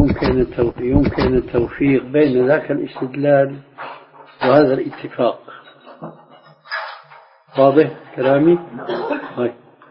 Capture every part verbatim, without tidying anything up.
يمكن يمكن التوفيق بين ذاك الاستدلال وهذا الاتفاق. واضح كلامي؟ طيب.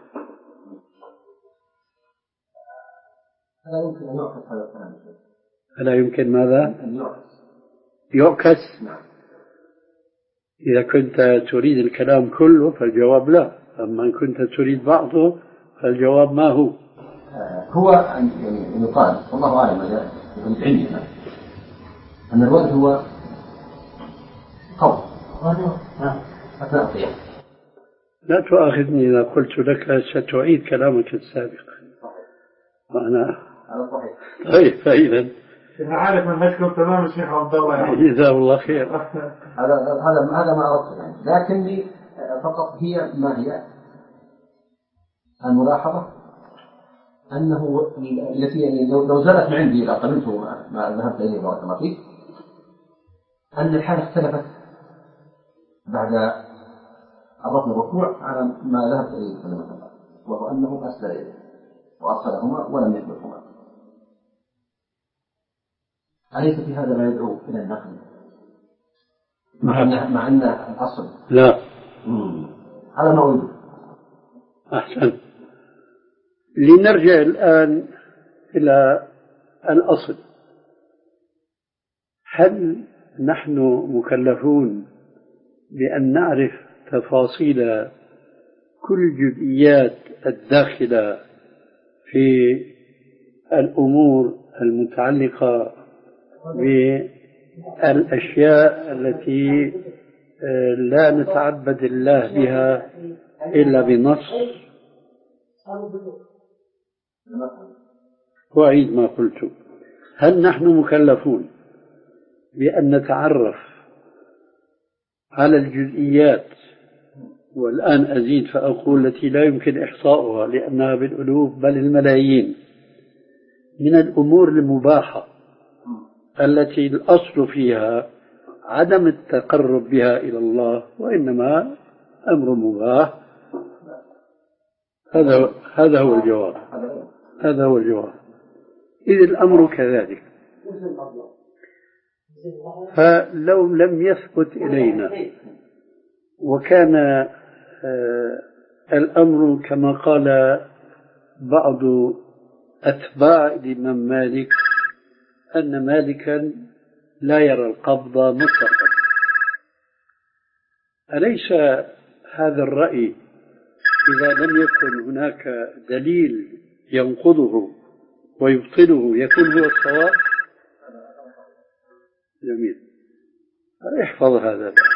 لا يمكن أن يعكس هذا الكلام. لا يمكن ماذا؟ أن يعكس. يعكس؟ نعم. إذا كنت تريد الكلام كله فالجواب لا، أما إن كنت تريد بعضه فالجواب ما هو؟ هو أن يعني يقال والله أعلم هذا يكون عندنا أن الوالد هو قول أثناء القيام. لا تؤاخذني إذا قلت لك ستعيد كلامك السابق. وأنا هذا صحيح. طيب فإذا أنا عارف منهجكم تمام الشيخ عبد الله. جزاه الله خير. هذا هذا هذا ما أردت يعني، لكني فقط هي ما هي الملاحظة أنه التي يعني لو زالت من عندي إذا قبلته ما ذهبت إليه بارك الله فيك، أن الحالة اختلفت بعد الركن الركوع على ما ذهبت إليه صلى الله عليه وسلم، وهو أنه أسدل إليه وأرسلهما ولم يثبتهما. أليس في هذا ما يدعو إلى النقل مع أن مع أن الأصل لا هذا ما أريد. أحسن. لنرجع الآن إلى الأصل. هل نحن مكلفون بأن نعرف تفاصيل كل الجزئيات الداخلة في الأمور المتعلقة بالأشياء التي لا نتعبد الله بها إلا بنص؟ وأعيد ما قلت. هل نحن مكلفون بأن نتعرف على الجزئيات، والآن أزيد فأقول التي لا يمكن إحصاؤها لأنها بالألوف بل الملايين، من الأمور المباحة التي الأصل فيها عدم التقرب بها إلى الله وإنما أمر مباح؟ هذا هذا هو الجواب. هذا هو الجواب. إذ الأمر كذلك، فلو لم يثبت إلينا وكان آه الأمر كما قال بعض أتباع الإمام مالك أن مالكا لا يرى القبض مطلقا، أليس هذا الرأي إذا لم يكن هناك دليل ينقضه ويبطله يكون هو الصواب؟ جميل. احفظ هذا.